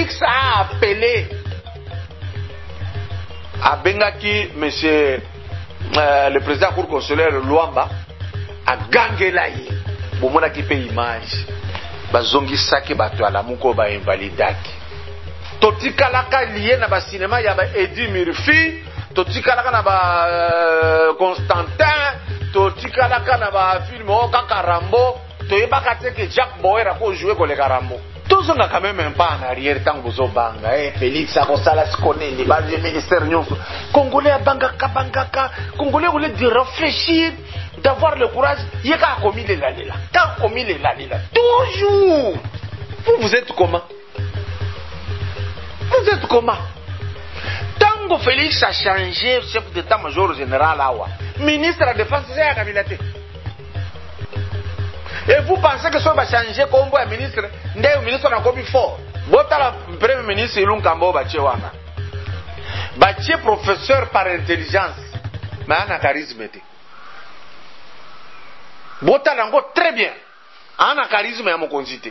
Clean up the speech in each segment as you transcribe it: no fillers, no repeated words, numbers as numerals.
Félix a appelé à Bengaki, monsieur le président cour consulaire Luamba, à Gangelaï, pour moi qui paye image, bazongi saki bato à la muko ba invalidaki. Totika laka lié na ba cinéma ya ba Eddie Murphy, totika laka na ba Constantin, totika laka na ba film o kaka Rambo, toyeba kate que Jack Bauer a ko jouer ko le Rambo. Tous on a quand même un pas en arrière tant que vous banga Félix Akosala skone ni ba le ministère nyonso congolais a bangaka congolais voulait de réfléchir d'avoir le courage yeka a commis les lalila tant commis les lalila toujours vous êtes comment tant que Félix a changé chef d'état-major général awa ministre de la défense c'est à Kamilate. Et vous pensez que ça va changer comme un ministre? Le ministre n'a pas mis fort. Le premier ministre, il a un professeur par intelligence. Mais il a un charisme. Il a très bien. Il a un charisme et un concité.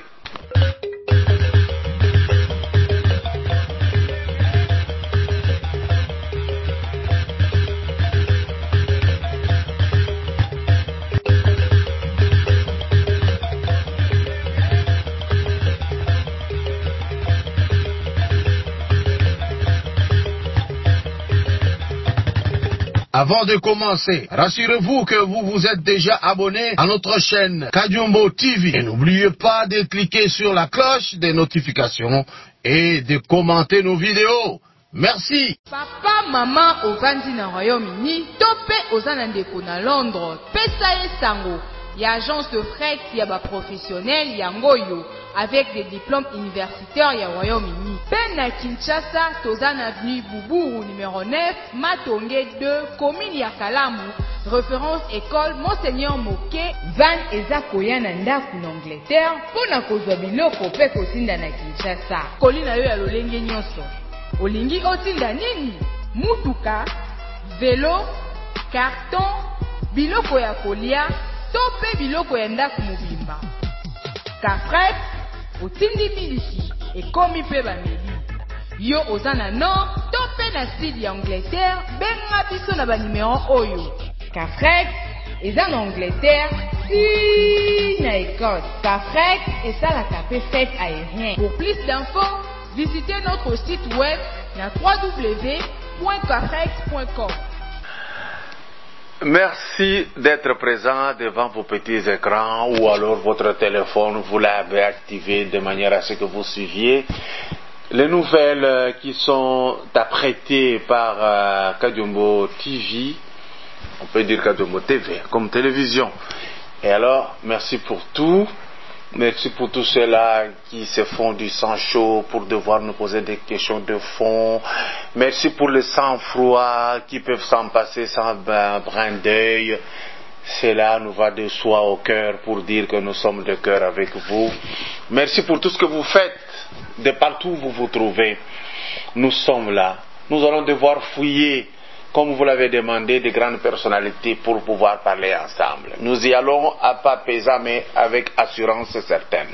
Avant de commencer, rassurez-vous que vous vous êtes déjà abonné à notre chaîne Kadiombo TV. Et n'oubliez pas de cliquer sur la cloche des notifications et de commenter nos vidéos. Merci. Papa, maman, ovandi na Royaume-Uni, topé ozana ndeko na Londres, pesa ye sango. Il y a agence de fret, il y a ba professionnel, il y a ngoyo avec des diplômes universitaires, il y a Royaume-Uni. Ben à Kinshasa, Tozan avenue Boubou numéro 9, Matonge 2, commune ya Kalamu, référence école Monseigneur Moké, Van eza koya na ndaku na Angleterre, pona kozwa biloko pe kotinda na Kinshasa. Kolina yo ya lolenge nyonso. Olingi otinda nini? Mutuka, vélo, carton, biloko ya kolia, tope biloko ya ndaku mobimba. Kafret, otindi miliki, ekomi pe bameli. Yo ozana nord, tope na sud ya Angleterre, benga biso na ba numéro oyo. Kafret, eza na Angleterre, si na Écosse. Kafret, esalaka pe fête aérien. Pour plus d'infos, visitez notre site web na www.kafret.com. Merci d'être présent devant vos petits écrans ou alors votre téléphone, vous l'avez activé de manière à ce que vous suiviez les nouvelles qui sont apprêtées par Kadiombo TV, on peut dire Kadiombo TV, comme télévision. Et alors, merci pour tout. Merci pour tous ceux-là qui se font du sang chaud pour devoir nous poser des questions de fond. Merci pour le sang-froid qui peuvent s'en passer sans brin d'œil. Cela nous va de soi au cœur pour dire que nous sommes de cœur avec vous. Merci pour tout ce que vous faites, de partout où vous vous trouvez. Nous sommes là. Nous allons devoir fouiller, comme vous l'avez demandé, des grandes personnalités pour pouvoir parler ensemble. Nous y allons à pas pesant, mais avec assurance certaine.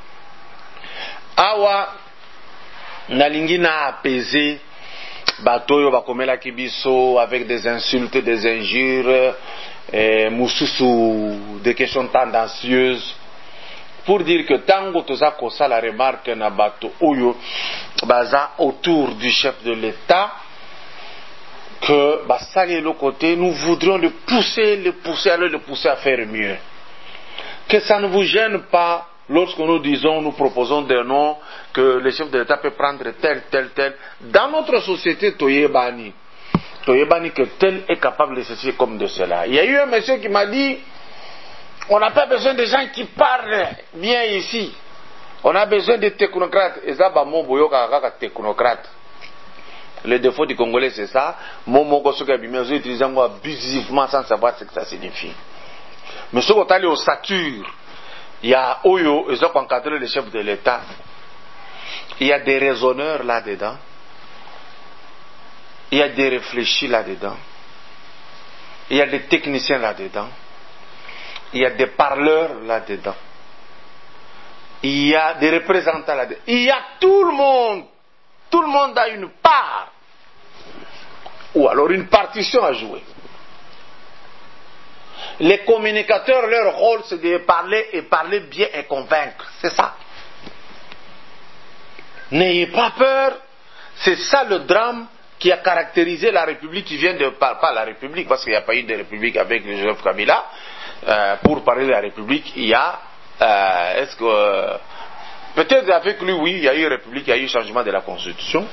Awa, nalingi na apaiser, batoyo bakomela kibiso avec des insultes, des injures, mususu, des questions tendancieuses, pour dire que tango toza kosa la remarque na bato oyo baza autour du chef de l'État, que Bassali et l'autre côté, nous voudrions le pousser à faire mieux. Que ça ne vous gêne pas lorsque nous proposons des noms que le chef de l'État peut prendre tel. Dans notre société, Toyebani que tel est capable de ceci comme de cela. Il y a eu un monsieur qui m'a dit, on n'a pas besoin de gens qui parlent bien ici. On a besoin de technocrates. Et ça, mon boyo kaka technocrate. Le défaut du Congolais, c'est ça. Mon ils utilisent abusivement sans savoir ce que ça signifie. Mais si vous allez au Satur, il y a Oyo, ils ont encadré le chef de l'État. Il y a des raisonneurs là-dedans. Il y a des réfléchis là-dedans. Il y a des techniciens là-dedans. Il y a des parleurs là-dedans. Il y a des représentants là-dedans. Il y a tout le monde tout le monde a une part, ou alors une partition à jouer. Les communicateurs, leur rôle, c'est de parler et parler bien et convaincre. C'est ça. N'ayez pas peur. C'est ça le drame qui a caractérisé la République qui vient de... Pas la République, parce qu'il n'y a pas eu de République avec Joseph Kabila. Pour parler de la République, il y a... peut-être avec lui, oui, il y a eu République, il y a eu changement de la Constitution.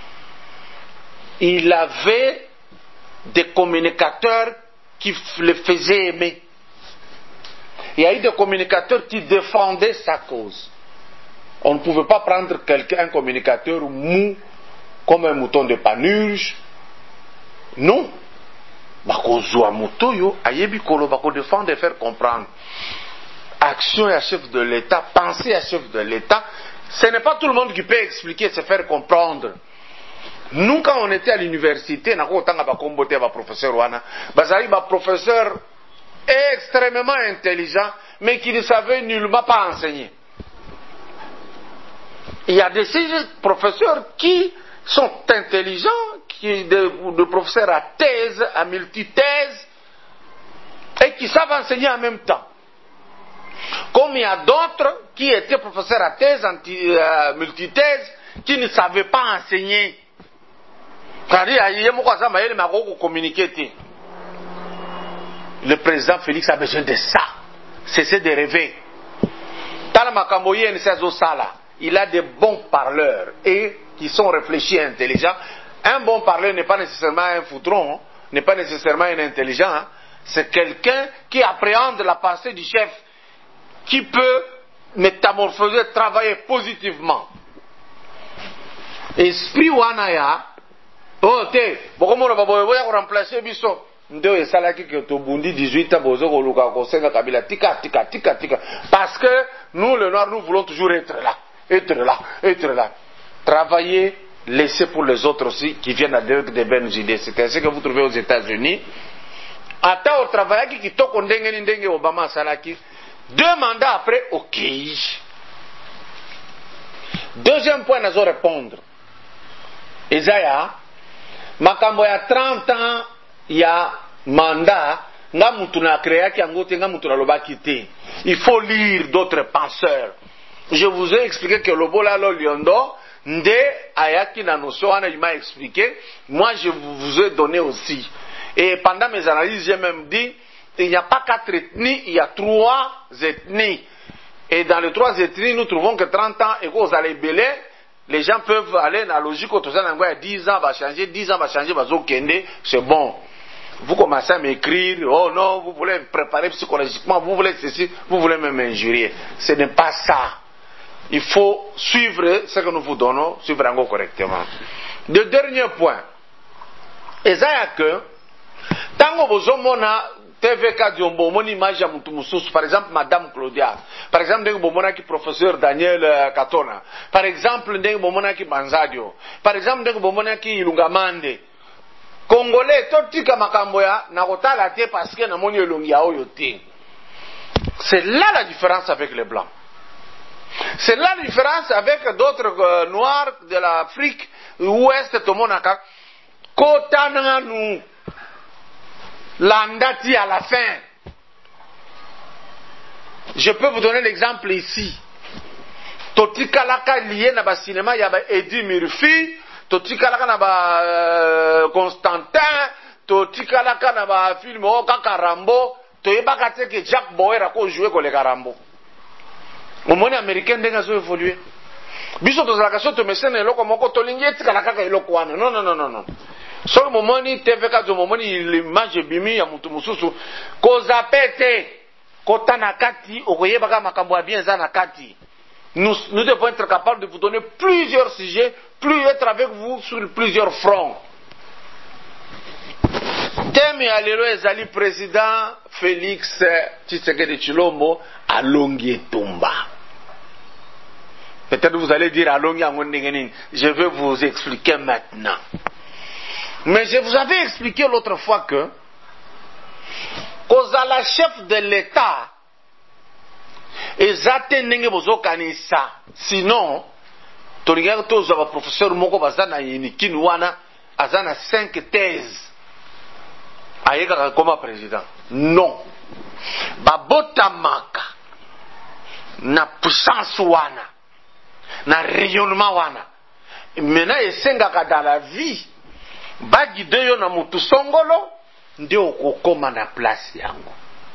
Il avait des communicateurs qui le faisaient aimer. Il y a eu des communicateurs qui défendaient sa cause. On ne pouvait pas prendre un communicateur mou comme un mouton de panurge. Non. Bakozwa motoyo, ayebi kolo bako défendre et faire comprendre. Action à chef de l'État, pensée à chef de l'État. Ce n'est pas tout le monde qui peut expliquer, se faire comprendre. Nous, quand on était à l'université, on a professeur professeur extrêmement intelligent, mais qui ne savait nullement pas enseigner. Il y a des professeurs qui sont intelligents, des professeurs à thèse, à multithèse, et qui savent enseigner en même temps. Comme il y a d'autres qui étaient professeurs à thèse, multithèse, qui ne savaient pas enseigner. Le président Félix a besoin de ça. Cessez de rêver. Il a des bons parleurs et qui sont réfléchis et intelligents. Un bon parleur n'est pas nécessairement un foutron, n'est pas nécessairement un intelligent. C'est quelqu'un qui appréhende la pensée du chef, qui peut métamorphoser, travailler positivement. Esprit wanaya, oh te, bokomo na boya ko remplacer biso. Ndo esalaki que to bundi 18 ans bozo ko luka ko senga kabila tika. Parce que nous les noirs nous voulons toujours être là. Travailler, laisser pour les autres aussi qui viennent avec des bonnes idées. C'est ainsi que vous trouvez aux États-Unis. Ata au travail qui toko ndenge Obama salaki. 2 mandats après, ok. Deuxième point, nous allons répondre. Isaiah, makambo ya 30 ans, il y a mandat, nga mutu na créa ki angote nga mutu na lobaki te. Il faut lire d'autres penseurs. Je vous ai expliqué que le bola lo liondo, nde ayaki na notion, il m'a expliqué. Moi, je vous ai donné aussi. Et pendant mes analyses, j'ai même dit, il n'y a pas 4 ethnies, il y a 3 ethnies. Et dans les 3 ethnies, nous trouvons que 30 ans, et vous allez belé, les gens peuvent aller dans la logique, il y a 10 ans, va changer, 10 ans, va changer, va zokende, c'est bon. Vous commencez à m'écrire, oh non, vous voulez me préparer psychologiquement, vous voulez ceci, vous voulez me m'injurier. Ce n'est pas ça. Il faut suivre ce que nous vous donnons, suivre encore correctement. Le dernier point, c'est que, tant que vous avez TVK Diombo, mon image à Moutoumoussous, par exemple, Madame Claudia, par exemple, Ndenge Bomonaki, professeur Daniel Katona, par exemple, Ndenge Bomonaki Banzadio, par exemple, Ndenge Bomonaki Ilungamande, Congolais, Totika Makamboya, Nakotala Te, parce que Namoni Elongia Oyote. C'est là la différence avec les Blancs. C'est là la différence avec d'autres Noirs de l'Afrique, Ouest, Tomonaka, Kotananu. L'andati à la fin. Je peux vous donner l'exemple ici. Totika laka lié na ba cinéma, il y a Eddie Murphy, totika laka na ba Constantin, totika laka na ba film Oka Rambo, toyebaka te que Jack Bauer a joué ko le Rambo. Au monde américain ndenga zo évoluer. Biso tozalaka so to mesene eloko moko tolingi etika laka eloko wana. Non. Solo momoni TVK zo momoni l'image bimi ya mutu mususu koza pete kota nakati okoyeba makambo ya bien za nakati. Nous devons être capables de vous donner plusieurs sujets, être avec vous sur plusieurs fronts. Thème ya lelo ezali président Félix Tshisekedi Tshilombo alongi etumba. Peut-être vous allez dire alongi yango ndenge nini. Je vais vous expliquer maintenant. Mais je vous avais expliqué l'autre fois que kozala chef de l'État ezate ndenge bozokanisa, sinon tolingaka tozwa ba professeur moko baza na yinikini wana aza na 5 thèses ayekaka koma président. Non, babotamaka na puissance wana na rayonnement wana. Maintenant esengaka dans la vie bagide yo na mutu songolo nde okokoma na place yango.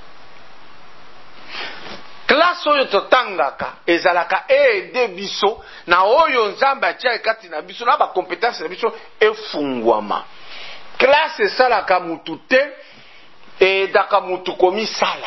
Classe oyo totangaka ezalaka ede biso na oyo nzambe atia kati na biso na ba compétence na biso efungwama. Classe esalaka mutu te edaka mutu komi sala.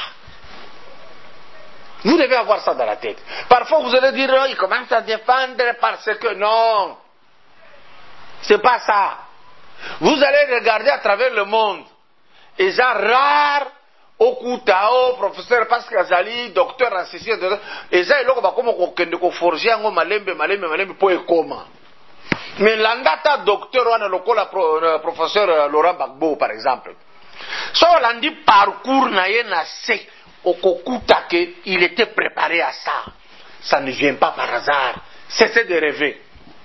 Vous devez avoir ça dans la tête. Parfois vous allez dire, oh, il commence à défendre parce que non. C'est pas ça. Vous allez regarder à travers le monde. Et ça rare, okutao, professeur Pascal Azali, docteur en ceci, et ça, il y a comme forger un malembe, pour comment. Mais l'andata docteur, on a le professeur Laurent Gbagbo, par exemple. So, on dit parcours na se. Il était préparé à ça. Ça ne vient pas par hasard. Cessez de rêver.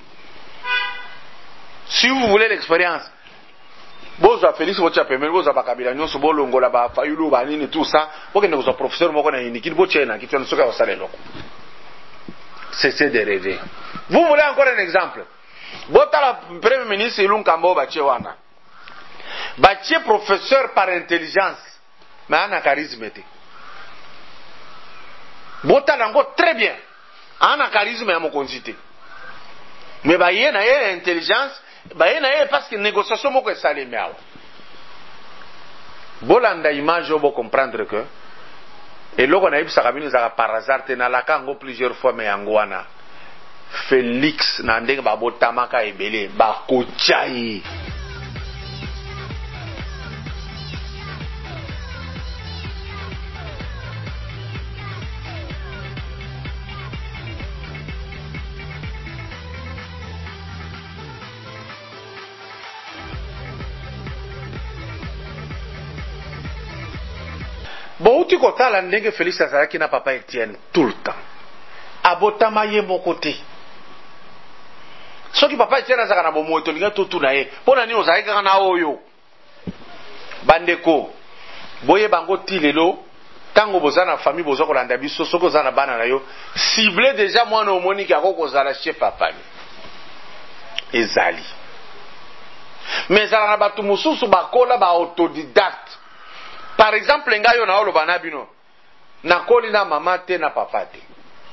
Si vous voulez l'expérience, boza Félix bocha pemel boza bakabila nyonso bolongola ba fayulu ba nini tout ça, bokende ko professeur moko na yinikini bochena kitwana soka basale loko. Cessez de rêver. Vous voulez encore un exemple? Bota la premier ministre Ilunga Kambo bache wana. Bache professeur par intelligence, mais ana charisme te. Bota lango très bien. Ana charisme ya mokonzité. Mais ba yé na yé intelligence, ba yé na yé parce que négociation moko esali meawa. Bolanda image obo comprendre que et loko na yebisa kabini zaka par hasard te na lakango plusieurs fois mais yango wana Félix na ndenge ba botamaka ebele ba kochai. Bouti kotala ndenge Félix azalaki na papa Etienne tout le temps. Abotama ye mokote. Soki papa Etienne azaka na bomo tolinga tutu na ye. Pona ni ozalaki na oyo. Bandeko. Boye bango tilelo. Tango bozana famille bozo kolanda biso soko zana bana na yo. Ciblé déjà mwana omoni ki akoko zala chef papa ni. Ezali. Mais zala na batu mususu bakola ba autodidacte. Par exemple, ngayo na olo banabino. Nakoli na mama te na papa te.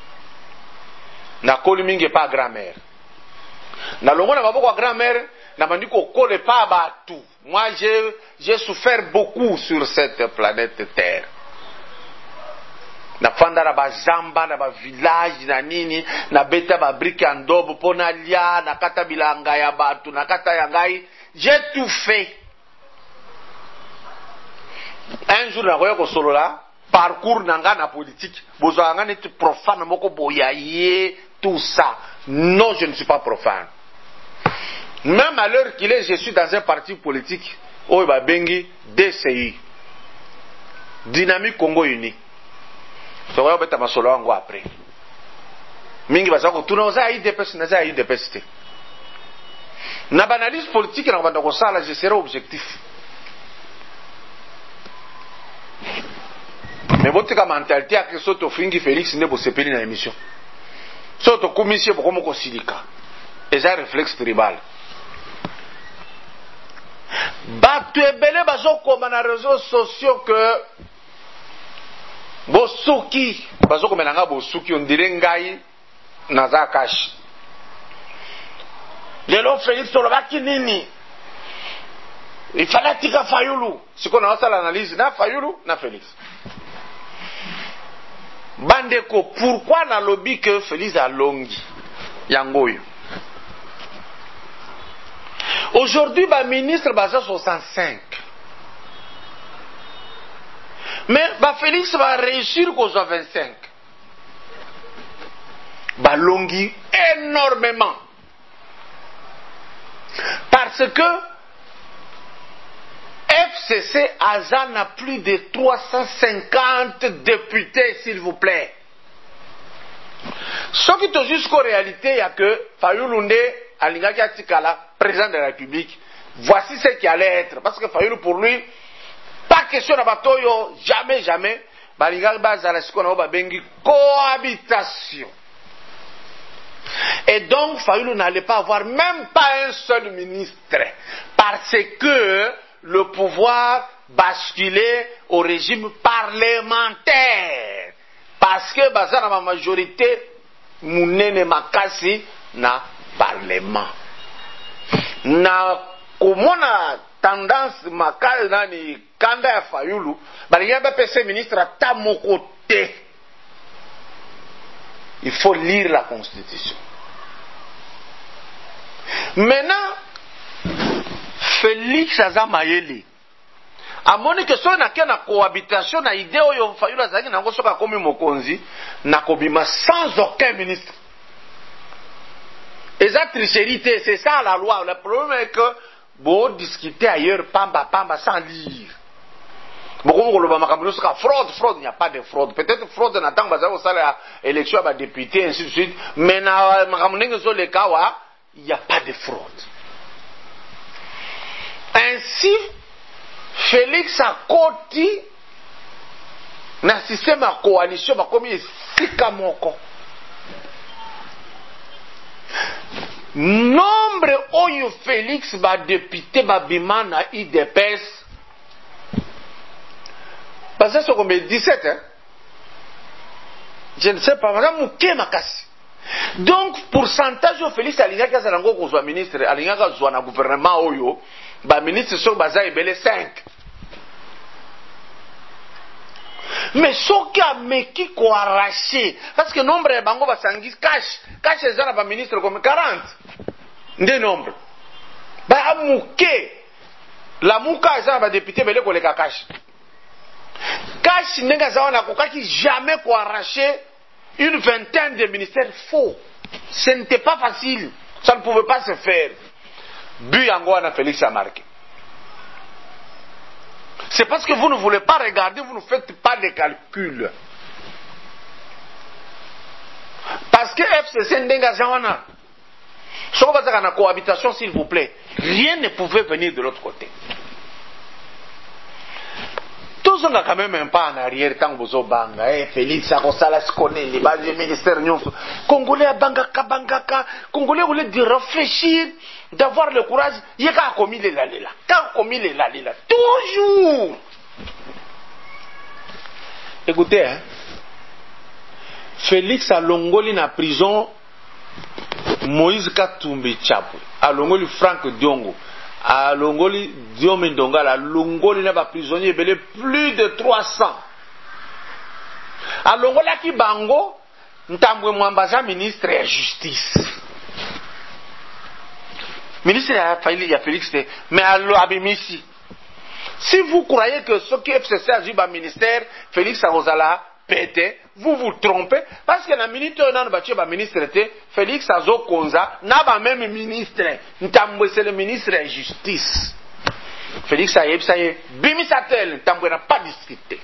Nakoli mingi pa grand-mère. Na longo na baboko grand-mère, na mandiko kole pa batu. Moi j'ai souffert beaucoup sur cette planète Terre. Na fanda na ba zamba na ba village na nini, na beta ba brique andobo pona lia, na kata bilanga ya batu, na kata ya ngai, j'ai tout fait. Un jour, na solola parcours nanga na politique. Bozanga net profane moko boyaye tout ça. Non, je ne suis pas profane. Même à l'heure qu'il est, je suis dans un parti politique. Oiba bengi DCI. Dynamique Congo Uni. So wa beta masolo wango après. Mingi bazako tunoza IDPS na za IDPS te. Na banalise politique na banda ko sala je serai objectif. Mais votre mentalité a que soto fingi Félix ne bosepeli na émission. Soto commission bokomo ko silika. Et ça réflexe tribal. Batu ebele bazoko na réseaux sociaux que bosuki bazoko menanga bosuki on dirait ngai naza cash. Lelo Félix solobaki nini? Il fallait tika Fayulu. Ce qu'on a fait l'analyse na Fayulu na Félix. Bandeko, pourquoi na lobby que Félix a longi yangoyo? Aujourd'hui, ba ministre basa 65. Mais ba Félix va réussir qu'aux 25. Ba longi énormément. Parce que FCC Azan a plus de 350 députés, s'il vous plaît. Ce qui est jusqu'aux réalités, il y a que Fayulu Nde, Alingaki Atikala, président de la République, voici ce qui allait être. Parce que Fayulu, pour lui, pas question de batoyo, jamais, jamais. Balingaki Bazala, ce qu'on a bengi cohabitation. Et donc, Fayulu n'allait pas avoir même pas un seul ministre. Parce que le pouvoir basculait au régime parlementaire. Parce que Bazala, ma majorité, Mounene Makasi, na parlement. Na komona tendance makale nani kanda ya Fayulu, balinga PC ministre à mon côté. Il faut lire la Constitution. Maintenant, Félix Azamayeli a moni que so na kena cohabitation na idée oyo Fayulu azaki nango soka komi mokonzi na kobima sans aucun ministre. Et ça tricherie, c'est ça la loi. Le problème est que bon discuter ailleurs pamba sans lire. Beaucoup fraude, il n'y a pas de fraude. Peut-être fraude n'attend pas ça au salaire élection à député ainsi de suite, mais dans le cas il n'y a pas de fraude. Ainsi Félix a côté dans le système de coalition comme Sikamoko. Nombre oyo Félix ba député ba bimana IDPS. Parce que c'est comme 17 hein. Je ne sais pas, madame Mouké Makasi. Donc pourcentage au Félix Alingaki Azalango ko soit ministre, Alingaka soit na gouvernement oyo, ba ministre sur baza ebele 5. Mais ce qui a meki ko arraché parce que nombre de bango basangis cash ezana ba ministre comme 40 nde nombre ba amuke la muka ezana ba député bele ko leka cash nenga zawana ko kaki jamais ko arracher une vingtaine de ministères faux. Ce n'était pas facile, ça ne pouvait pas se faire. Bu yango na Félix a marqué. C'est parce que vous ne voulez pas regarder, vous ne faites pas de calculs. Parce que FCC Ndenga Zawana, sur la cohabitation, s'il vous plaît, rien ne pouvait venir de l'autre côté. Tous on a quand même un pas en arrière tant que vous banga, Félix Akosala se connaît, les bases du ministère Congolais à Bangaka, Congolais voulaient de réfléchir, d'avoir le courage. Il y a commis les lalila, toujours. Écoutez, hein, Félix a longoli na prison, Moïse Katumbi Chapwe, a longoli Franck Diongo. À Longoli, Diome Ndonga, la Longoli n'a pas prisonnier, plus de 300. À Longola qui bango, Ntambwe Mwambaza, ministre de la Justice. Ministre il y a Félix, mais à l'Abimisi. Si vous croyez que ce qui est FCC a eu le ministère, Félix Arozala, pété, vous vous trompez, parce que la minute où on a battu le ministre, Félix Azo Konza n'a pas même ministre. C'est le ministre de la Justice. Félix Aïeb, ça y est, Bimisatel, Ntambwe n'a pas discuté.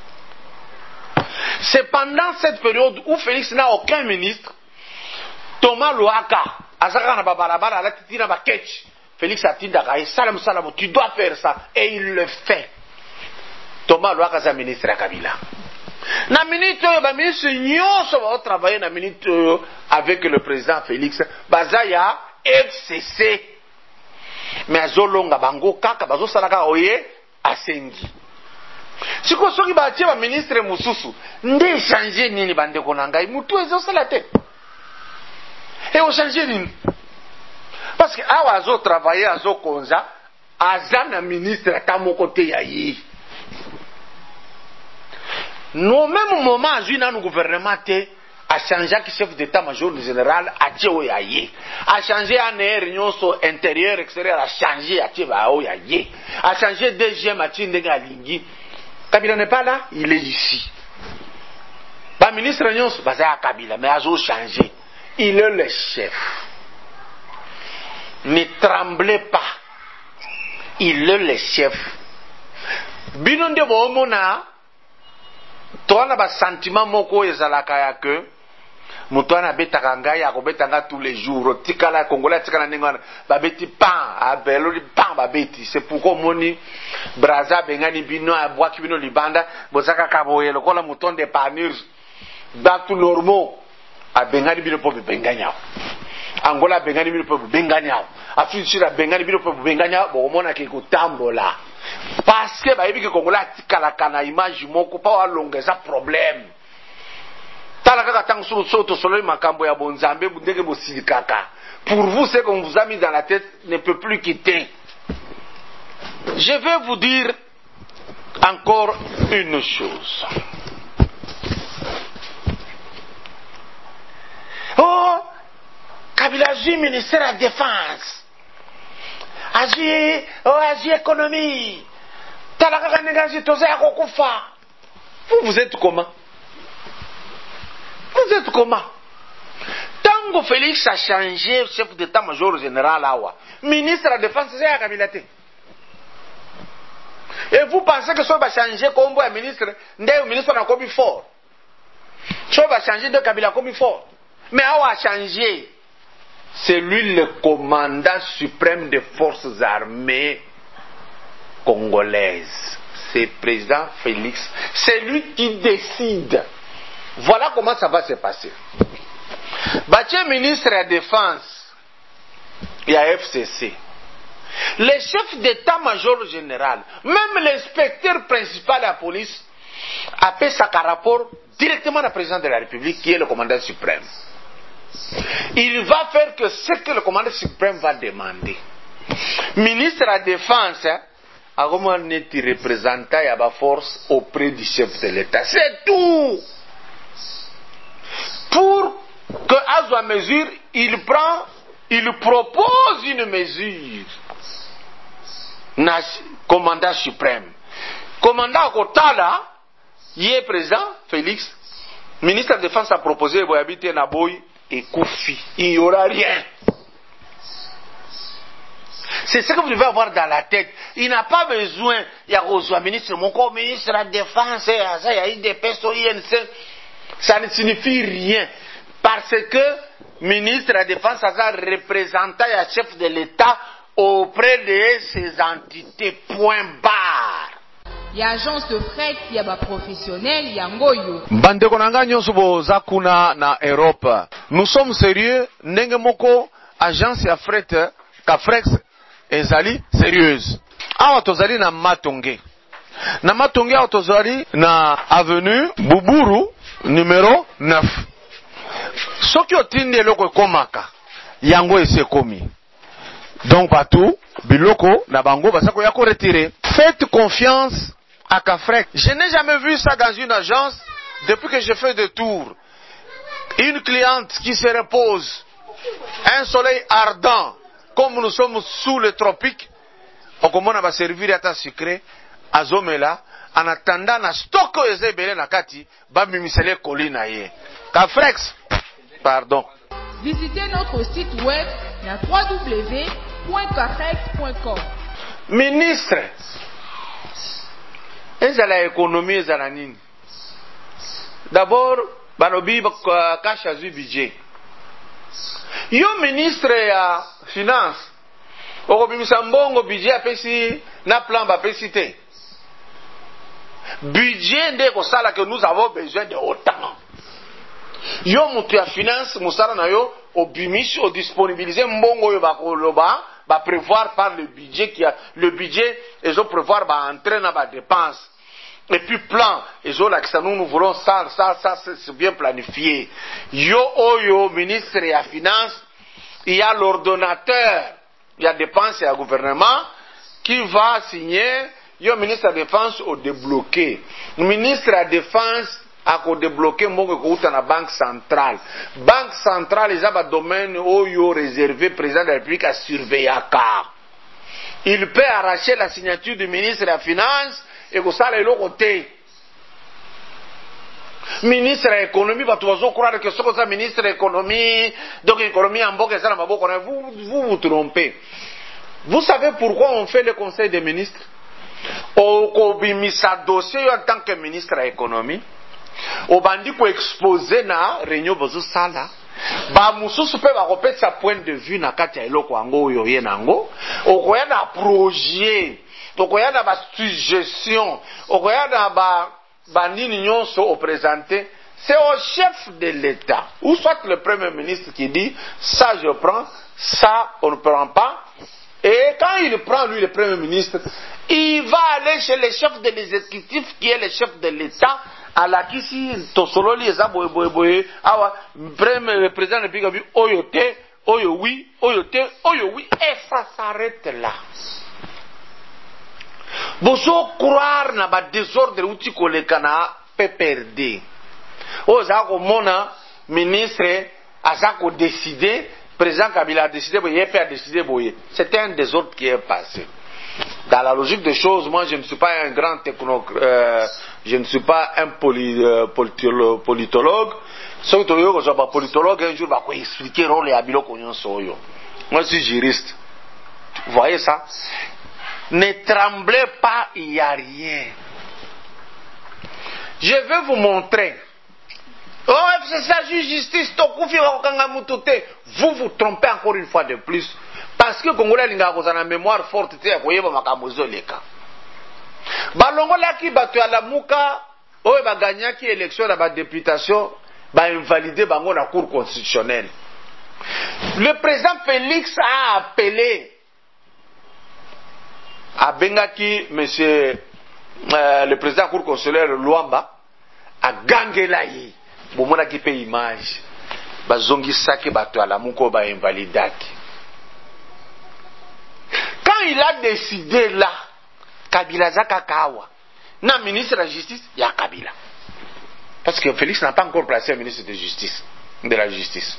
C'est pendant cette période où Félix n'a aucun ministre, Thomas Louaka, Azaka n'a pas balabala, la titina ba ketch. Félix Atindaka, Salam Salam, tu dois faire ça. Et il le fait. Thomas Louaka, c'est ministre à Kabila. Na minute ba ministre nyoso va travailler na minute avec le président Félix bazaya FCC mais azolonga bango kaka bazo salaka oye asengi siko soki ba tia ba ministre mususu nde changer nini bande konanga mutu ezo sala te et o changer nini parce que awa azo travailler azo konza azana ministre atamoko te yayi. Nous, même moment, le gouvernement a changé le chef d'état-major général à Tchéoyaye. A changé en réunion intérieure, extérieure, a changé à Tchéoyaye. A changé DGM à Tchéoyaye. Kabila n'est pas là, il est ici. Le ministre réunion, c'est à Kabila, mais a changé. Il est le chef. Ne tremblez pas. Il est le chef. Binonde Bomona. Toi, on a un sentiment moko ezalaka ya que Moutouana betaka ngai akobetanga tous les jours. Tikala Congolais tikala nengwana babeti pan abelo pan babeti. C'est pourquoi moni Braza bengani bino abwaki bino libanda bozaka kaboye lokola mouton de panure. Back to normaux. Abengani bino po benganya. Angola bengani bino po benganya. Afrique Sud bengani bino po benganya bo mona ke kotambola. Parce que ba yebi ke Congolais tikala kana image moko pa wa longeza problème. Pour vous, ce qu'on vous a mis dans la tête ne peut plus quitter. Je vais vous dire encore une chose. Oh, Kabila agit ministère de la Défense. Agit économie. Vous êtes comment? Vous êtes comment? Tango Félix a changé chef d'état-major général Awa. Ministre de la Défense, c'est à Kabilate. Et vous pensez que ça va changer comme un ministre? Le ministre n'a pas fort. Ça va changer de Kabila comme fort. Mais Awa a changé. C'est lui le commandant suprême des forces armées congolaises. C'est le président Félix. C'est lui qui décide. Voilà comment ça va se passer. Bâti ministre de la Défense, il y a FCC. Le chef d'état-major général, même l'inspecteur principal de la police, a fait sa rapport directement au président de la République, qui est le commandant suprême. Il va faire que ce que le commandant suprême va demander. Ministre de la Défense, a comment être représentant à la force auprès du chef de l'État. C'est tout. Pour que à sa mesure, il propose une mesure. Commandant suprême. Commandant Kotala, il est présent, Félix. Ministre de la Défense a proposé pour habiter Naboy et Koufi. Il n'y aura rien. C'est ce que vous devez avoir dans la tête. Il n'a pas besoin, il y a un ministre, mon corps ministre de la Défense, il y a des personnes, ça ne signifie rien. Parce que ministre de la Défense a représentant et chef de l'État auprès de ces entités. Point barre. Il y a agence de fret, il y a des professionnels, il y a ngoyo. Bandeko nanga nyonso boza kuna na Europe. Nous sommes sérieux, ndenge moko agence ya fret ka Frex ezali sérieuse. Awa tozali na Matonge. Na Matonge awa tozali na avenue Buburu numéro 9. Soki otindi eloko ekomaka yango esekomi. Donc partout biloko na bango basako ya ko retirer. Faites confiance à Kafrek. Je n'ai jamais vu ça dans une agence depuis que je fais des tours. Une cliente qui se repose, un soleil ardent, comme nous sommes sous le tropique, on commence à servir à ta sucré, à Zomela, en attendant na stock ezebele na kati, ba mimisele kolina ye. Kafrex, pardon. Visitez notre site web www.kafrex.com. Ministre, ezala économie ezala nini? D'abord, banobi cache azu budget. Yo ministre ya finance, okobimisa mbongo budget apesi na plan bapesi te. Budget nde kosala que nous avons besoin de autant. Yo mutu ya finance musala na yo obimisi o disponibiliser mbongo yo bakoloba ba prévoir par le budget qui a le budget et prévoir ba entrer na ba dépenses. Et puis plan, nous voulons ça, c'est bien planifié. Yo oyo, ministre et la finance, il y a l'ordonnateur, il y a dépenses et le gouvernement qui va signer, yo ministre de la défense au débloqué. Le ministre de la défense a débloqué mon dans la banque centrale. Banque centrale, ils ont un domaine oyo réservé président de la République à surveiller. Il peut arracher la signature du ministre de la finance et que ça, l'autre côté. Ministre de l'économie, vous croire que c'est un ministre de l'économie, donc l'économie en bas, vous vous trompez. Vous savez pourquoi on fait le conseil des ministres? Au Kobimisa dossier en tant que ministre de l'économie, obandi ko exposer na réunion bozo sala ba mususu pe ba kopesa point de vue na kati ya eloko yango oyo ye nango okoya na projet okoya na ba suggestion okoya na ba nini nyonso au présenter. C'est au chef de l'État, ou soit le Premier ministre qui dit ça je prends, ça on ne prend pas. Et quand il prend lui le Premier ministre, il va aller chez le chef de l'exécutif qui est le chef de l'État. À la kisi tosololi eza boye boye boye awa premier président de Bigabi oyote oyo oui et ça s'arrête là. Boso croire na ba désordre uti koleka na PPRD. Oza ko mona ministre azako décider, président Kabila a décidé boye, a décidé boye. C'était un désordre qui est passé. Dans la logique des choses, moi je ne suis pas un grand je ne suis pas un politologue. Sauf que je suis un politologue, un jour je vais expliquer le rôle de Abilo Konyon. Moi je suis juriste. Vous voyez ça? Ne tremblez pas, il n'y a rien. Je vais vous montrer. Oh, c'est ça, justice, vous vous trompez encore une fois de plus. Parce que Congolais linga kozana mémoire forte te ya koyeba makambo zoleka. Balongola ki bato ya lamuka oyo baganyaki élection na ba députation ba invalider bango na cour constitutionnelle. Le président Félix a appelé a bengaki monsieur le président de la cour constitutionnelle Luamba a gangela yi bomona ki pe image bazongi saki bato ya lamuka ba invalidaki. Quand il a décidé là, Kabila Zaka Kawa, na ministre de la justice, il y a Kabila. Parce que Félix n'a pas encore placé un ministre de la justice.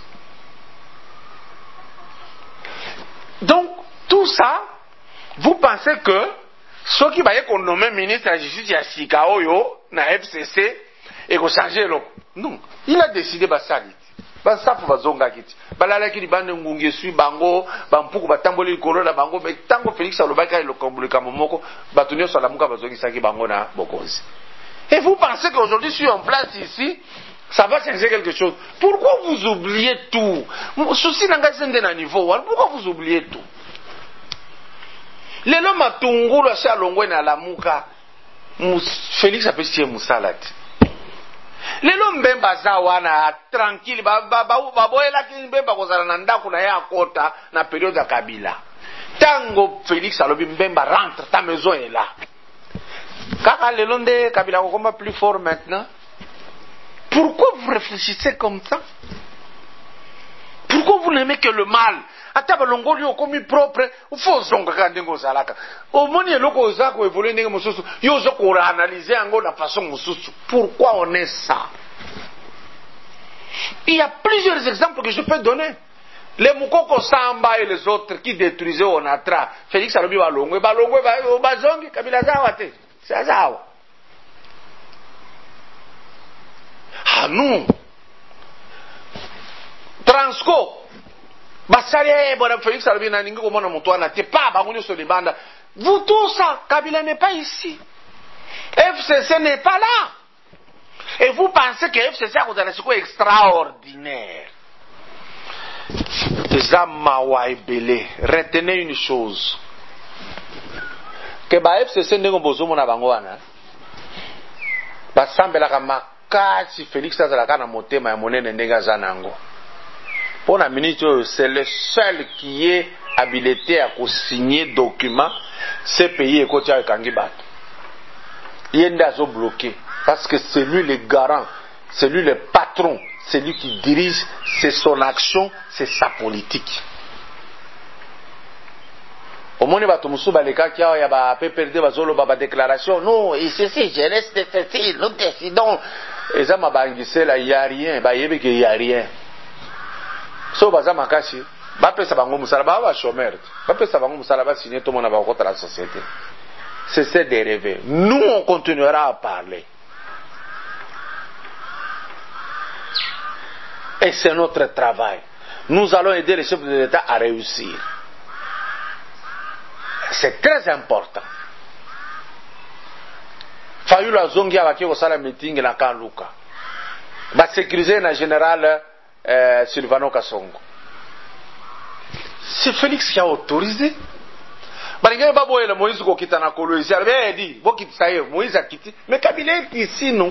Donc, tout ça, vous pensez que ceux qui vont nommer ministre de la justice, il y a Sikaoyo, na FCC, et qu'on change l'eau. Non, il a décidé de ça. Basafu bazonga kiti balala ki libande ngunge sui bango bampuku batamboli likolo na bango mais tango Félix alobaka le kombulika momoko batunyo sala muka bazongi saki bango na bokonzi. Et vous pensez qu'aujourd'hui sur en place ici ça va changer quelque chose? Pourquoi vous oubliez tout? Souci nanga sende na niveau pourquoi vous oubliez tout? Lelo matungulu asha longwe na lamuka Félix apesi musalati. Lelo mbemba za wana tranquille baboyela ki mbemba kozala na ndako na ya kota na période ya Kabila. Tango Félix alobi mbemba rentre, ta maison est là. Kaka lelo nde Kabila kokoma plus fort maintenant. Pourquoi vous réfléchissez comme ça? Pourquoi vous n'aimez que le mal? Ata balongoli okomi propre, faut zonga kande ngozalaka. Omoni eloko zako évoluer ndenge mususu, yo zo ko analyser yango na façon mususu. Pourquoi on est ça? Il y a plusieurs exemples que je peux donner. Les Mukoko Samba et les autres qui détruisaient Onatra, Félix Alobi balongwe bazongi Kabila zawa te. C'est zawa. Ah non. Transco Basale, bon, Félix Alobi na ningi komona mutu ana te pa bangonyo so libanda. Vous tout ça, Kabila n'est pas ici. FCC n'est pas là. Et vous pensez que FCC a un quoi extraordinaire. Retenez une chose. Que ba FCC n'est pas na bango wana. Basambela kama kasi Félix azalaka na motema ya monene ndenga zanango. Pour la ministre, c'est le seul qui est habilité à signer document. Ce pays est côté avec Angibat. Il est bloqué. Parce que c'est lui le garant, c'est lui le patron, c'est lui qui dirige, c'est son action, c'est sa politique. Au moins, il va tout le cas qui a pas perdu la déclaration. Non, et ceci, je reste ceci, nous décidons. Et ça m'a banguissé là, il n'y a rien. Il n'y a rien. So baza makasi ba pesa bango musala ba chômeur ba pesa bango musala ba signer tout le monde va contre la société. C'est de rêver. Nous on continuera à parler. Et c'est notre travail. Nous allons aider les chefs de l'État à réussir. C'est très important. Fayulu azongi abaki kosala meeting na Kanluka. ba sécuriser na général Silvano Kasongo. C'est Félix qui a autorisé. Balinga babo ele Moïse ko kita na kolonisi. Albe dit, bo kitisa ye Moïse a quitté. Mais Kabila est ici non.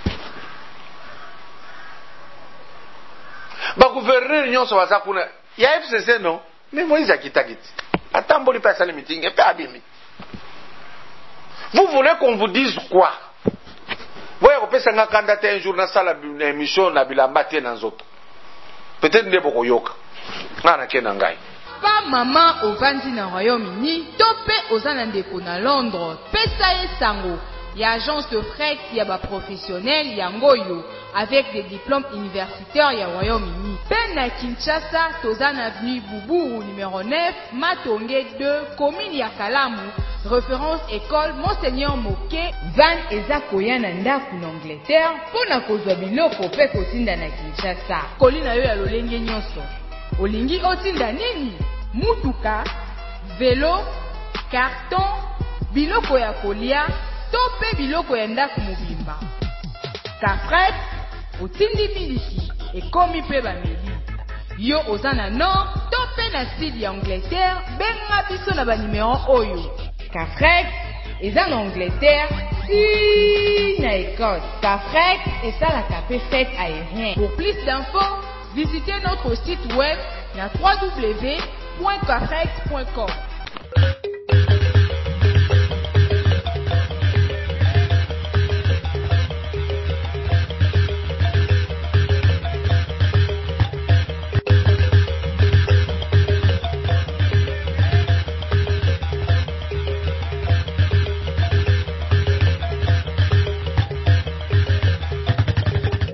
Ba gouverneur nyonso baza kuna. Ya FCC non. Mais Moïse a quitté. Attends, pas ça le meeting et pas abîmé. Vous voulez qu'on vous dise quoi? Voyez, on peut s'en candidater un jour dans la émission na bilamba te dans autres. Peut-être ne boko yoka. Na kenangai. Pa maman au vandi na Royaume-Uni, topé aux anandeko na Londres, pesa ye sango. Il y a agence de fret, il y a professionnel, il y a ngoyo avec des diplômes universitaires, il y a Royaume-Uni. Ben na Kinshasa, Tozan avenue Boubou numéro 9, Matonge 2, commune ya Kalamu, référence école Monseigneur Moké, Van eza koya na ndaku na Angleterre, pona kozwa biloko pe kotinda na Kinshasa. Kolina yo ya lolenge nyonso. Olingi otinda nini? Mutuka, vélo, carton, biloko ya kolia, tope biloko ya ndaku mobimba. Kafret, otindi miliki, ekomi pe bameli. Yo ozana nord, tope na sud ya Angleterre, benga biso na ba numéro oyo. Kafret, eza na Angleterre, si na Écosse. Kafret, eza la capé fête aérien. Pour plus d'infos, visitez notre site web na www.kafret.com.